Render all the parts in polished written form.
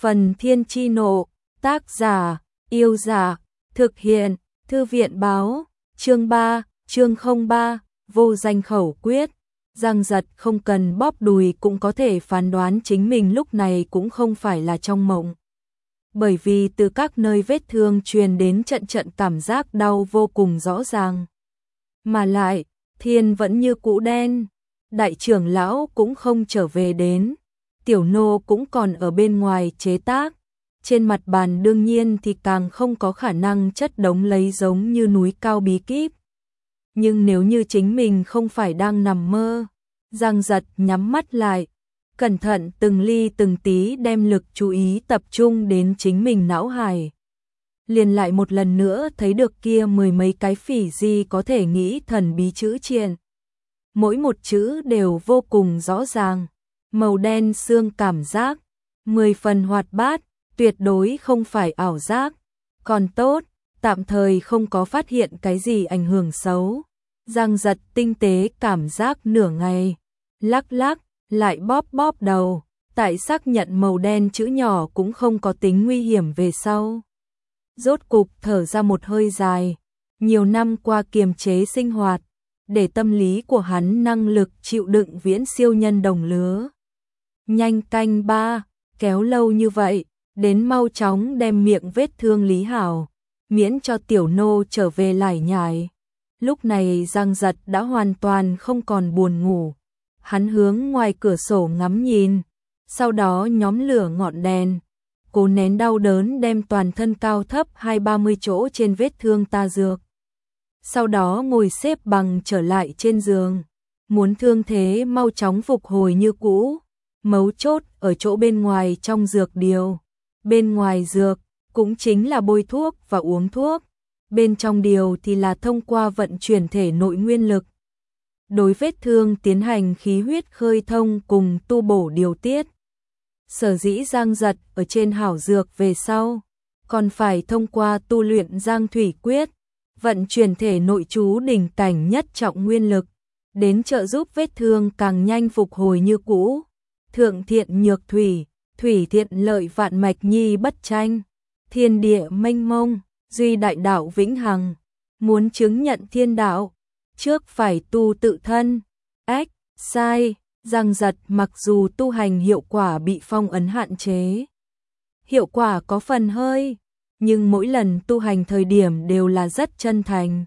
Phần Thiên Chi Nộ, tác giả, Yêu Giả, thực hiện, Thư viện Báo, chương 3, chương 03, vô danh khẩu quyết. Giang Giật không cần bóp đùi cũng có thể phán đoán chính mình lúc này cũng không phải là trong mộng. Bởi vì từ các nơi vết thương truyền đến trận trận cảm giác đau vô cùng rõ ràng. Mà lại, thiên vẫn như cũ đen, đại trưởng lão cũng không trở về đến, tiểu nô cũng còn ở bên ngoài chế tác. Trên mặt bàn đương nhiên thì càng không có khả năng chất đống lấy giống như núi cao bí kíp. Nhưng nếu như chính mình không phải đang nằm mơ, Giang Giật nhắm mắt lại, cẩn thận từng ly từng tí đem lực chú ý tập trung đến chính mình não hải. Liền lại một lần nữa thấy được kia mười mấy cái phỉ di có thể nghĩ thần bí chữ triện. Mỗi một chữ đều vô cùng rõ ràng, màu đen xương cảm giác, 10 phần hoạt bát, tuyệt đối không phải ảo giác. Còn tốt, tạm thời không có phát hiện cái gì ảnh hưởng xấu. Giang Giật tinh tế cảm giác nửa ngày, lắc lắc, lại bóp bóp đầu, tại xác nhận màu đen chữ nhỏ cũng không có tính nguy hiểm về sau. Rốt cục thở ra một hơi dài, nhiều năm qua kiềm chế sinh hoạt, để tâm lý của hắn năng lực chịu đựng viễn siêu nhân đồng lứa. Nhanh canh ba, kéo lâu như vậy, đến mau chóng đem miệng vết thương lý hảo, miễn cho tiểu nô trở về lải nhải. Lúc này Giang Giật đã hoàn toàn không còn buồn ngủ. Hắn hướng ngoài cửa sổ ngắm nhìn, sau đó nhóm lửa ngọn đèn, cố nén đau đớn đem toàn thân cao thấp 20-30 chỗ trên vết thương ta dược. Sau đó ngồi xếp bằng trở lại trên giường, muốn thương thế mau chóng phục hồi như cũ. Mấu chốt ở chỗ bên ngoài trong dược điều. Bên ngoài dược cũng chính là bôi thuốc và uống thuốc. Bên trong điều thì là thông qua vận chuyển thể nội nguyên lực. Đối vết thương tiến hành khí huyết khơi thông cùng tu bổ điều tiết. Sở dĩ Giang Giật ở trên hảo dược về sau, còn phải thông qua tu luyện Giang Thủy Quyết, vận chuyển thể nội chú đỉnh cảnh nhất trọng nguyên lực, đến trợ giúp vết thương càng nhanh phục hồi như cũ. Thượng thiện nhược thủy, thủy thiện lợi vạn mạch nhi bất tranh, thiên địa mênh mông, duy đại đạo vĩnh hằng. Muốn chứng nhận thiên đạo, trước phải tu tự thân. Ách, sai, Giang Giật mặc dù tu hành hiệu quả bị phong ấn hạn chế. Hiệu quả có phần hơi, nhưng mỗi lần tu hành thời điểm đều là rất chân thành.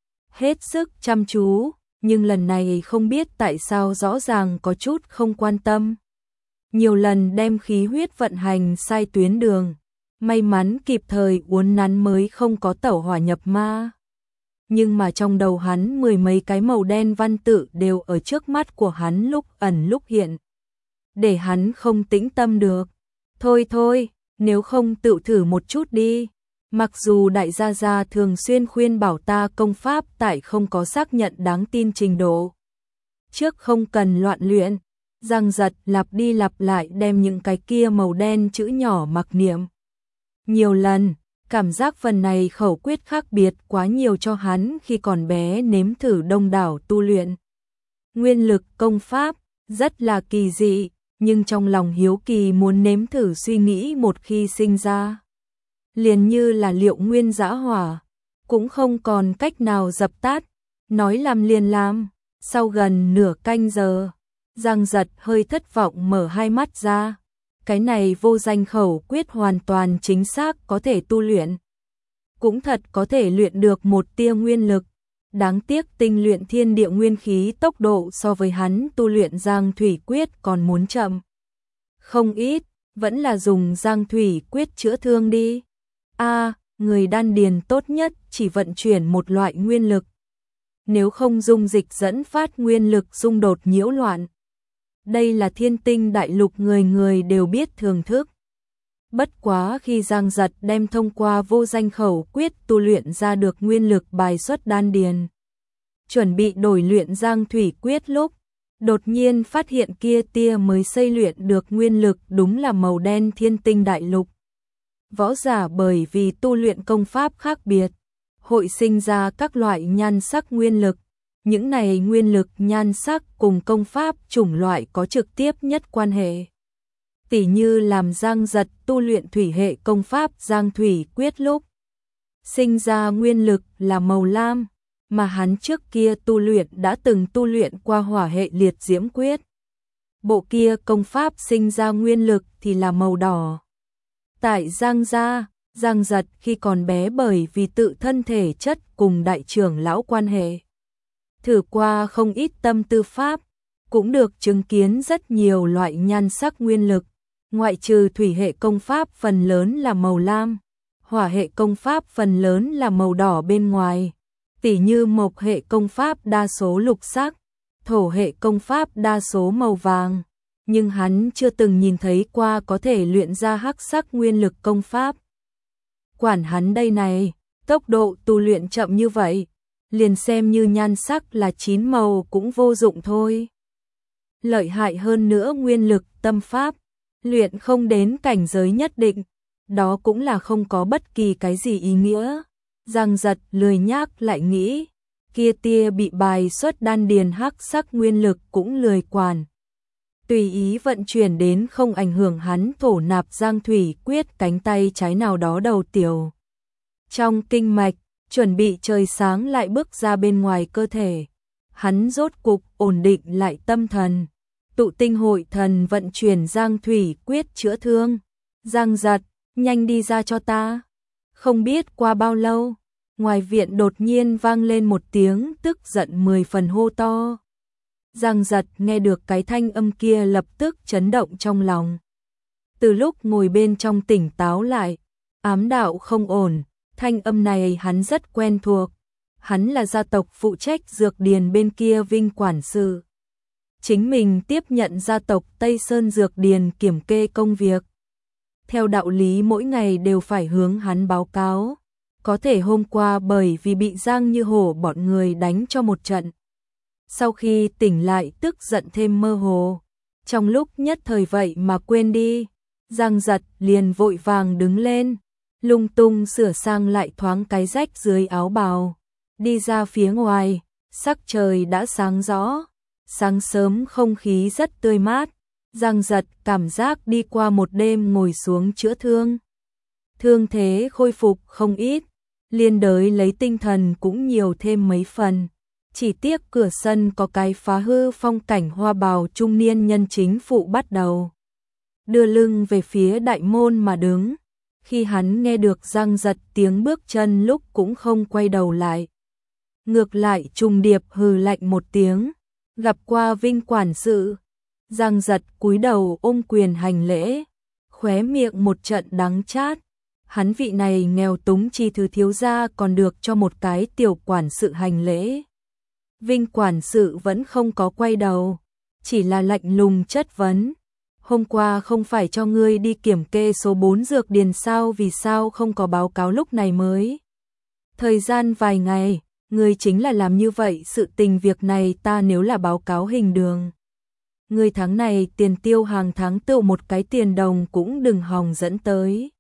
Hết sức chăm chú, nhưng lần này không biết tại sao rõ ràng có chút không quan tâm. Nhiều lần đem khí huyết vận hành sai tuyến đường, may mắn kịp thời uốn nắn mới không có tẩu hỏa nhập ma. Nhưng mà trong đầu hắn mười mấy cái màu đen văn tự đều ở trước mắt của hắn lúc ẩn lúc hiện. Để hắn không tĩnh tâm được. Thôi thôi, nếu không tự thử một chút đi. Mặc dù đại gia gia thường xuyên khuyên bảo ta công pháp tại không có xác nhận đáng tin trình độ. Trước không cần loạn luyện. Giang Giật lặp đi lặp lại đem những cái kia màu đen chữ nhỏ mặc niệm. Nhiều lần, cảm giác phần này khẩu quyết khác biệt quá nhiều cho hắn khi còn bé nếm thử đông đảo tu luyện. Nguyên lực công pháp, rất là kỳ dị, nhưng trong lòng hiếu kỳ muốn nếm thử suy nghĩ một khi sinh ra. Liền như là liệu nguyên dã hỏa, cũng không còn cách nào dập tắt, nói làm liền làm. Sau gần nửa canh giờ, Giang Giật hơi thất vọng mở hai mắt ra. Cái này vô danh khẩu quyết hoàn toàn chính xác có thể tu luyện. Cũng thật có thể luyện được một tia nguyên lực. Đáng tiếc tinh luyện thiên địa nguyên khí tốc độ so với hắn tu luyện Giang Thủy Quyết còn muốn chậm. Không ít, vẫn là dùng Giang Thủy Quyết chữa thương đi. Người đan điền tốt nhất chỉ vận chuyển một loại nguyên lực. Nếu không dung dịch dẫn phát nguyên lực xung đột nhiễu loạn. Đây là thiên tinh đại lục người người đều biết thưởng thức. Bất quá khi Giang Giật đem thông qua vô danh khẩu quyết tu luyện ra được nguyên lực bài xuất đan điền. Chuẩn bị đổi luyện Giang Thủy Quyết lúc, đột nhiên phát hiện kia tia mới xây luyện được nguyên lực đúng là màu đen thiên tinh đại lục. Võ giả bởi vì tu luyện công pháp khác biệt, hội sinh ra các loại nhan sắc nguyên lực. Những này nguyên lực nhan sắc cùng công pháp chủng loại có trực tiếp nhất quan hệ. Tỉ như làm Giang Giật tu luyện thủy hệ công pháp Giang Thủy Quyết lúc sinh ra nguyên lực là màu lam, mà hắn trước kia tu luyện đã từng tu luyện qua hỏa hệ liệt diễm quyết. Bộ kia công pháp sinh ra nguyên lực thì là màu đỏ. Tại Giang gia, Giang Giật khi còn bé bởi vì tự thân thể chất cùng đại trưởng lão quan hệ, thử qua không ít tâm tư pháp, cũng được chứng kiến rất nhiều loại nhan sắc nguyên lực, ngoại trừ thủy hệ công pháp phần lớn là màu lam, hỏa hệ công pháp phần lớn là màu đỏ bên ngoài, tỉ như mộc hệ công pháp đa số lục sắc, thổ hệ công pháp đa số màu vàng, nhưng hắn chưa từng nhìn thấy qua có thể luyện ra hắc sắc nguyên lực công pháp. Quản hắn đây này, tốc độ tu luyện chậm như vậy, liền xem như nhan sắc là 9 màu cũng vô dụng thôi. Lợi hại hơn nữa nguyên lực tâm pháp, luyện không đến cảnh giới nhất định, đó cũng là không có bất kỳ cái gì ý nghĩa. Giang Giật lười nhác lại nghĩ, kia tia bị bài xuất đan điền hắc sắc nguyên lực cũng lười quản. Tùy ý vận chuyển đến không ảnh hưởng hắn thổ nạp Giang Thủy Quyết cánh tay trái nào đó đầu tiểu. Trong kinh mạch, chuẩn bị trời sáng lại bước ra bên ngoài cơ thể. Hắn rốt cục ổn định lại tâm thần. Tụ tinh hội thần vận chuyển Giang Thủy Quyết chữa thương. Giang Giật, nhanh đi ra cho ta. Không biết qua bao lâu, ngoài viện đột nhiên vang lên một tiếng tức giận 10 phần hô to. Giang Giật nghe được cái thanh âm kia lập tức chấn động trong lòng. Từ lúc ngồi bên trong tỉnh táo lại, ám đạo không ổn, thanh âm này hắn rất quen thuộc. Hắn là gia tộc phụ trách dược điền bên kia Vinh quản sự. Chính mình tiếp nhận gia tộc Tây Sơn dược điền kiểm kê công việc. Theo đạo lý mỗi ngày đều phải hướng hắn báo cáo. Có thể hôm qua bởi vì bị Giang Như Hổ bọn người đánh cho một trận. Sau khi tỉnh lại tức giận thêm mơ hồ. Trong lúc nhất thời vậy mà quên đi. Giang Giật liền vội vàng đứng lên. Lung tung sửa sang lại thoáng cái rách dưới áo bào. Đi ra phía ngoài. Sắc trời đã sáng rõ. Sáng sớm không khí rất tươi mát. Giang Giật cảm giác đi qua một đêm ngồi xuống chữa thương. Thương thế khôi phục không ít. Liên đới lấy tinh thần cũng nhiều thêm mấy phần. Chỉ tiếc cửa sân có cái phá hư phong cảnh hoa bào trung niên nhân chính phụ bắt đầu. Đưa lưng về phía đại môn mà đứng. Khi hắn nghe được Giang Giật tiếng bước chân lúc cũng không quay đầu lại. Ngược lại trùng điệp hừ lạnh một tiếng. Gặp qua Vinh quản sự. Giang Giật cúi đầu ôm quyền hành lễ. Khóe miệng một trận đắng chát. Hắn vị này nghèo túng chi thứ thiếu gia còn được cho một cái tiểu quản sự hành lễ. Vinh quản sự vẫn không có quay đầu, chỉ là lạnh lùng chất vấn. Hôm qua không phải cho ngươi đi kiểm kê số 4 dược điền sao, vì sao không có báo cáo lúc này mới? Thời gian vài ngày, ngươi chính là làm như vậy, sự tình việc này ta nếu là báo cáo hình đường. Ngươi tháng này tiền tiêu hàng tháng tự một cái tiền đồng cũng đừng hòng dẫn tới.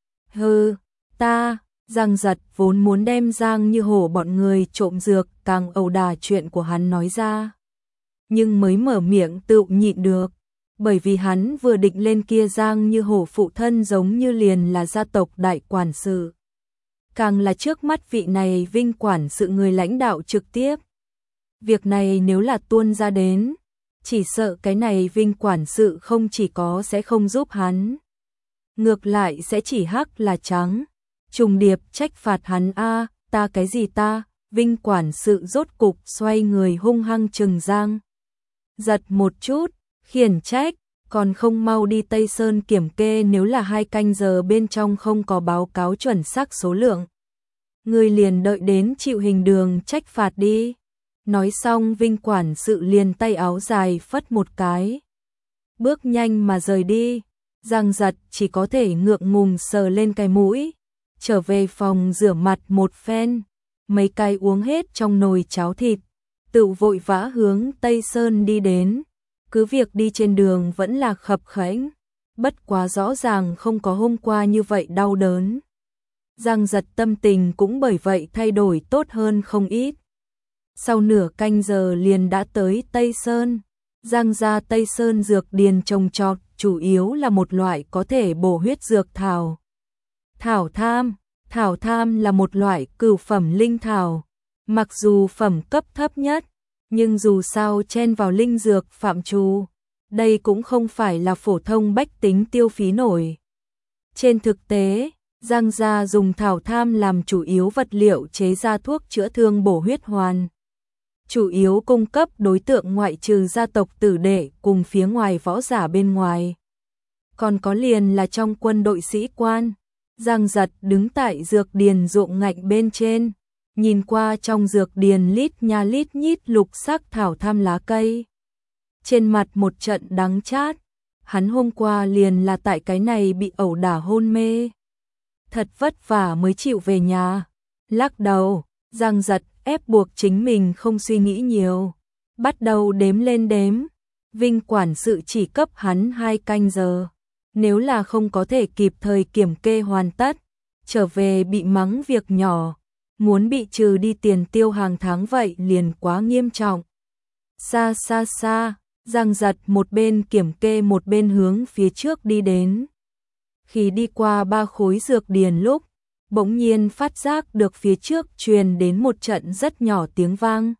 Hừ, ta, Giang Giật vốn muốn đem Giang Như Hổ bọn người trộm dược càng ẩu đả chuyện của hắn nói ra. Nhưng mới mở miệng tự nhịn được, bởi vì hắn vừa định lên kia Giang Như Hổ phụ thân giống như liền là gia tộc đại quản sự. Càng là trước mắt vị này Vinh quản sự người lãnh đạo trực tiếp. Việc này nếu là tuôn ra đến, chỉ sợ cái này Vinh quản sự không chỉ có sẽ không giúp hắn. Ngược lại sẽ chỉ hắc là trắng. Trùng điệp trách phạt hắn a, ta cái gì ta? Vinh quản sự rốt cục xoay người hung hăng trừng Giang Giật một chút, khiển trách, còn không mau đi Tây Sơn kiểm kê, nếu là 2 canh giờ bên trong không có báo cáo chuẩn xác số lượng. Người liền đợi đến chịu hình đường trách phạt đi. Nói xong Vinh quản sự liền tay áo dài phất một cái. Bước nhanh mà rời đi. Giang Giật chỉ có thể ngượng ngùng sờ lên cái mũi. Trở về phòng rửa mặt một phen, mấy cái uống hết trong nồi cháo thịt, tự vội vã hướng Tây Sơn đi đến. Cứ việc đi trên đường vẫn là khập khẽnh, bất quá rõ ràng không có hôm qua như vậy đau đớn. Giang Giật tâm tình cũng bởi vậy thay đổi tốt hơn không ít. Sau nửa canh giờ liền đã tới Tây Sơn. Giang gia Tây Sơn dược điền trồng trọt, chủ yếu là một loại có thể bổ huyết dược thảo. Thảo tham là một loại cửu phẩm linh thảo, mặc dù phẩm cấp thấp nhất, nhưng dù sao chen vào linh dược phạm trù, đây cũng không phải là phổ thông bách tính tiêu phí nổi. Trên thực tế, Giang gia dùng thảo tham làm chủ yếu vật liệu chế ra thuốc chữa thương bổ huyết hoàn. Chủ yếu cung cấp đối tượng ngoại trừ gia tộc tử đệ cùng phía ngoài võ giả bên ngoài. Còn có liền là trong quân đội sĩ quan. Giang Giật đứng tại dược điền ruộng ngạnh bên trên, nhìn qua trong dược điền lít nha lít nhít lục sắc thảo tham lá cây. Trên mặt một trận đắng chát, hắn hôm qua liền là tại cái này bị ẩu đả hôn mê. Thật vất vả mới chịu về nhà. Lắc đầu, Giang Giật ép buộc chính mình không suy nghĩ nhiều. Bắt đầu đếm lên đếm. Vinh quản sự chỉ cấp hắn 2 canh giờ. Nếu là không có thể kịp thời kiểm kê hoàn tất, trở về bị mắng việc nhỏ, muốn bị trừ đi tiền tiêu hàng tháng vậy liền quá nghiêm trọng. Xa xa xa, Giang Giật một bên kiểm kê một bên hướng phía trước đi đến. Khi đi qua 3 khối dược điền lúc, bỗng nhiên phát giác được phía trước truyền đến một trận rất nhỏ tiếng vang.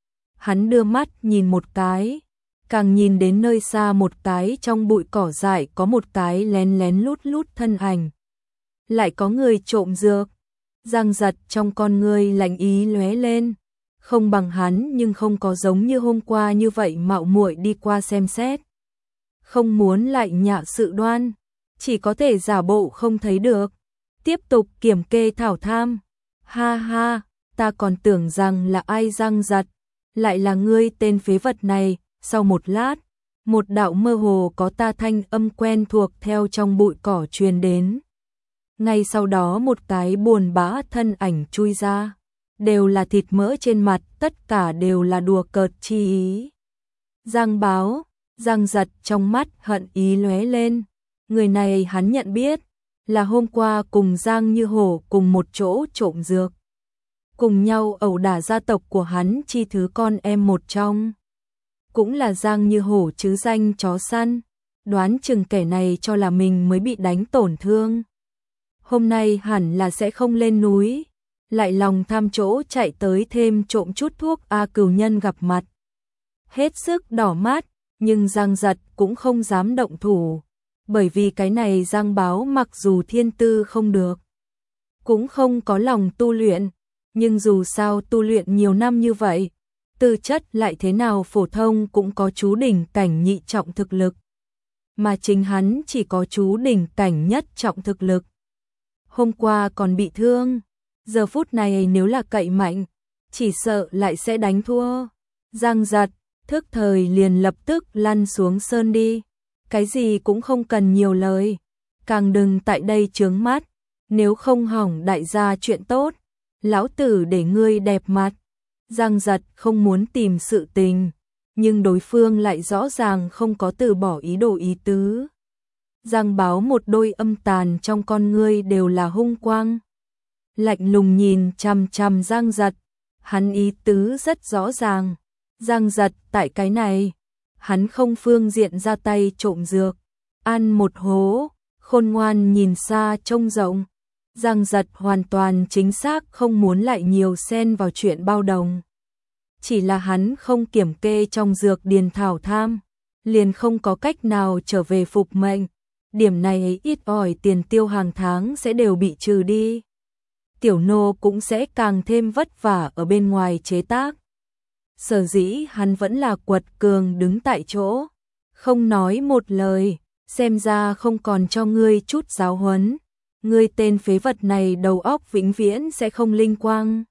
Hắn đưa mắt nhìn một cái, càng nhìn đến nơi xa một cái trong bụi cỏ dại có một cái lén lén lút lút thân ảnh. Lại có người trộm dược. Giang Giật trong con người lạnh ý lóe lên, không bằng hắn nhưng không có giống như hôm qua như vậy mạo muội đi qua xem xét. Không muốn lại nhạ sự đoan, chỉ có thể giả bộ không thấy được. Tiếp tục kiểm kê thảo tham. Ha ha, ta còn tưởng rằng là ai. Giang Giật, lại là ngươi tên phế vật này. Sau một lát, một đạo mơ hồ có ta thanh âm quen thuộc theo trong bụi cỏ truyền đến. Ngay sau đó một cái buồn bã thân ảnh chui ra, đều là thịt mỡ trên mặt, tất cả đều là đùa cợt chi ý. Giang Báo, Giang Giật trong mắt hận ý lóe lên, người này hắn nhận biết, là hôm qua cùng Giang Như Hổ cùng một chỗ trộm dược. Cùng nhau ẩu đả gia tộc của hắn chi thứ con em một trong. Cũng là Giang Như Hổ chứ danh chó săn, đoán chừng kẻ này cho là mình mới bị đánh tổn thương. Hôm nay hẳn là sẽ không lên núi, lại lòng tham chỗ chạy tới thêm trộm chút thuốc cửu nhân gặp mặt. Hết sức đỏ mắt, nhưng Giang Giật cũng không dám động thủ, bởi vì cái này Giang Báo mặc dù thiên tư không được, cũng không có lòng tu luyện, nhưng dù sao tu luyện nhiều năm như vậy, tư chất lại thế nào phổ thông cũng có chú đỉnh cảnh nhị trọng thực lực. Mà chính hắn chỉ có chú đỉnh cảnh nhất trọng thực lực. Hôm qua còn bị thương, giờ phút này nếu là cậy mạnh, chỉ sợ lại sẽ đánh thua. Giang Giật, thức thời liền lập tức lăn xuống sơn đi. Cái gì cũng không cần nhiều lời, càng đừng tại đây chướng mắt, nếu không hỏng đại gia chuyện tốt, lão tử để ngươi đẹp mặt. Giang Giật không muốn tìm sự tình, nhưng đối phương lại rõ ràng không có từ bỏ ý đồ ý tứ. Giang Báo một đôi âm tàn trong con ngươi đều là hung quang. Lạnh lùng nhìn chằm chằm Giang Giật, hắn ý tứ rất rõ ràng. Giang Giật tại cái này, hắn không phương diện ra tay trộm dược, ăn một hố, khôn ngoan nhìn xa trông rộng. Giang Giật hoàn toàn chính xác không muốn lại nhiều xen vào chuyện bao đồng. Chỉ là hắn không kiểm kê trong dược điền thảo tham, liền không có cách nào trở về phục mệnh. Điểm này ít ỏi tiền tiêu hàng tháng sẽ đều bị trừ đi. Tiểu nô cũng sẽ càng thêm vất vả ở bên ngoài chế tác. Sở dĩ hắn vẫn là quật cường đứng tại chỗ, không nói một lời, xem ra không còn cho ngươi chút giáo huấn. Ngươi tên phế vật này đầu óc vĩnh viễn sẽ không linh quang.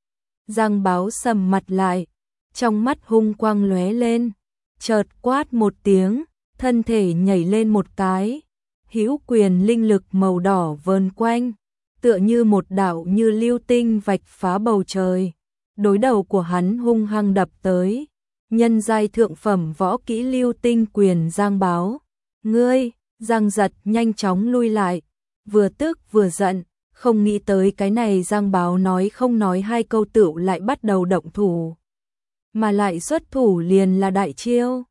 Giang Báo sầm mặt lại, trong mắt hung quang lóe lên, chợt quát một tiếng, thân thể nhảy lên một cái, hữu quyền linh lực màu đỏ vờn quanh, tựa như một đạo như lưu tinh vạch phá bầu trời. Đối đầu của hắn hung hăng đập tới, nhân giai thượng phẩm võ kỹ lưu tinh quyền. Giang Báo, ngươi! Giang Giật nhanh chóng lui lại, vừa tức vừa giận, không nghĩ tới cái này Giang Báo nói không nói 2 câu tựu lại bắt đầu động thủ, mà lại xuất thủ liền là đại chiêu.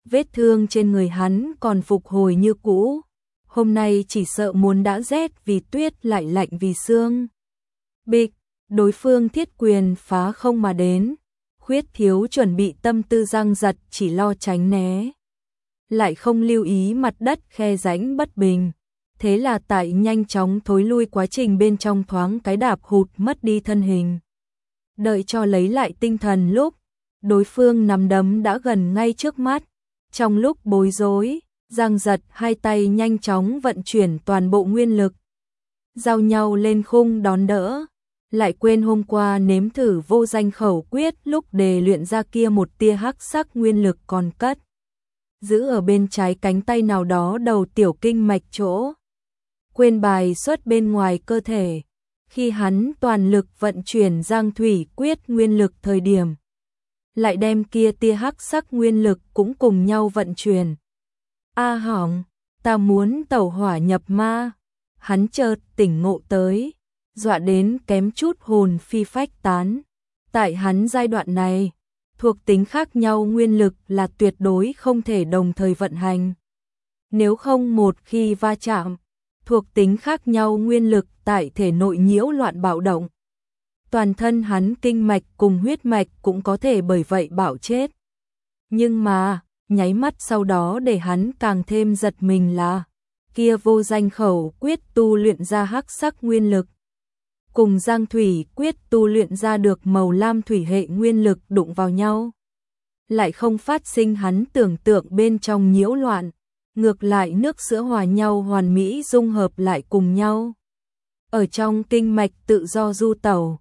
vết thương trên người hắn còn phục hồi như cũ. Hôm nay chỉ sợ muốn đã rét vì tuyết lại lạnh vì sương. Bịch, đối phương thiết quyền phá không mà đến. Khuyết Thiếu chuẩn bị tâm tư giăng giật chỉ lo tránh né. Lại không lưu ý mặt đất khe rãnh bất bình. Thế là tại nhanh chóng thối lui quá trình bên trong thoáng cái đạp hụt mất đi thân hình. Đợi cho lấy lại tinh thần lúc, đối phương nắm đấm đã gần ngay trước mắt. Trong lúc bối rối, giang giật hai tay nhanh chóng vận chuyển toàn bộ nguyên lực. Giao nhau lên khung đón đỡ. Lại quên hôm qua nếm thử vô danh khẩu quyết lúc đề luyện ra kia một tia hắc sắc nguyên lực còn cất. Giữ ở bên trái cánh tay nào đó đầu tiểu kinh mạch chỗ. Quên bài xuất bên ngoài cơ thể. Khi hắn toàn lực vận chuyển giang thủy quyết nguyên lực thời điểm. Lại đem kia tia hắc sắc nguyên lực cũng cùng nhau vận chuyển. A hỏng, ta muốn tẩu hỏa nhập ma. Hắn chợt tỉnh ngộ tới. Dọa đến kém chút hồn phi phách tán. Tại hắn giai đoạn này, thuộc tính khác nhau nguyên lực là tuyệt đối không thể đồng thời vận hành. Nếu không một khi va chạm, thuộc tính khác nhau nguyên lực tại thể nội nhiễu loạn bạo động. Toàn thân hắn kinh mạch cùng huyết mạch cũng có thể bởi vậy bạo chết. Nhưng mà, nháy mắt sau đó để hắn càng thêm giật mình là kia vô danh khẩu quyết tu luyện ra hắc sắc nguyên lực. Cùng giang thủy quyết tu luyện ra được màu lam thủy hệ nguyên lực đụng vào nhau. Lại không phát sinh hắn tưởng tượng bên trong nhiễu loạn, ngược lại nước sữa hòa nhau hoàn mỹ dung hợp lại cùng nhau. Ở trong kinh mạch tự do du tẩu.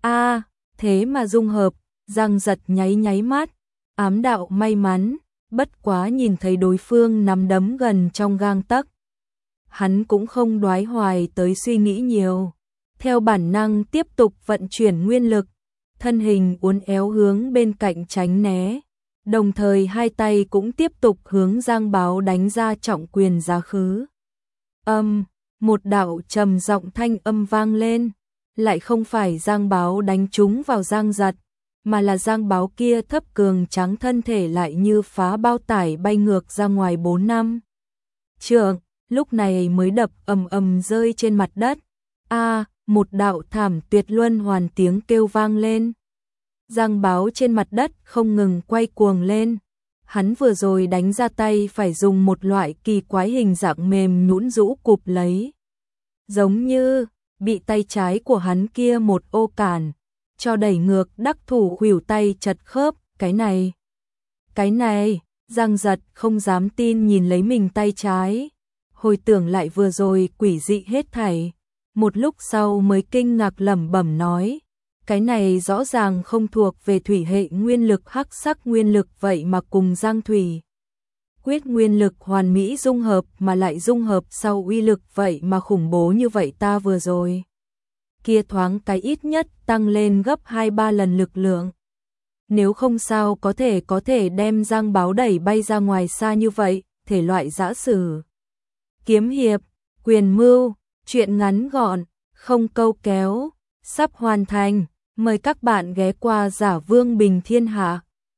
Thế mà dung hợp, giang giật nháy mắt, ám đạo may mắn, bất quá nhìn thấy đối phương nắm đấm gần trong gang tấc. Hắn cũng không đoái hoài tới suy nghĩ nhiều. Theo bản năng tiếp tục vận chuyển nguyên lực, thân hình uốn éo hướng bên cạnh tránh né, đồng thời hai tay cũng tiếp tục hướng Giang Báo đánh ra trọng quyền giá khứ. Một đạo trầm giọng thanh âm vang lên, lại không phải Giang Báo đánh trúng vào Giang Giật, mà là Giang Báo kia thấp cường trắng thân thể lại như phá bao tải bay ngược ra ngoài 4 năm. Trượng, lúc này mới đập ầm rơi trên mặt đất. Một đạo thảm tuyệt luân hoàn tiếng kêu vang lên. Giang Báo trên mặt đất không ngừng quay cuồng lên. Hắn vừa rồi đánh ra tay phải dùng một loại kỳ quái hình dạng mềm nhũn rũ cụp lấy. Giống như bị tay trái của hắn kia một ô cản, cho đẩy ngược đắc thủ khuỷu tay chật khớp. Cái này, Giang Giật không dám tin nhìn lấy mình tay trái. Hồi tưởng lại vừa rồi quỷ dị hết thảy. Một lúc sau mới kinh ngạc lẩm bẩm nói, cái này rõ ràng không thuộc về thủy hệ nguyên lực hắc sắc nguyên lực vậy mà cùng giang thủy. Quyết nguyên lực hoàn mỹ dung hợp mà lại dung hợp sau uy lực vậy mà khủng bố như vậy ta vừa rồi. Kia thoáng cái ít nhất tăng lên gấp 2-3 lần lực lượng. Nếu không sao có thể đem Giang Báo đẩy bay ra ngoài xa như vậy, thể loại giã sử. Kiếm hiệp, quyền mưu. Chuyện ngắn gọn, không câu kéo, sắp hoàn thành, mời các bạn ghé qua Giả Vương Bình Thiên Hạ.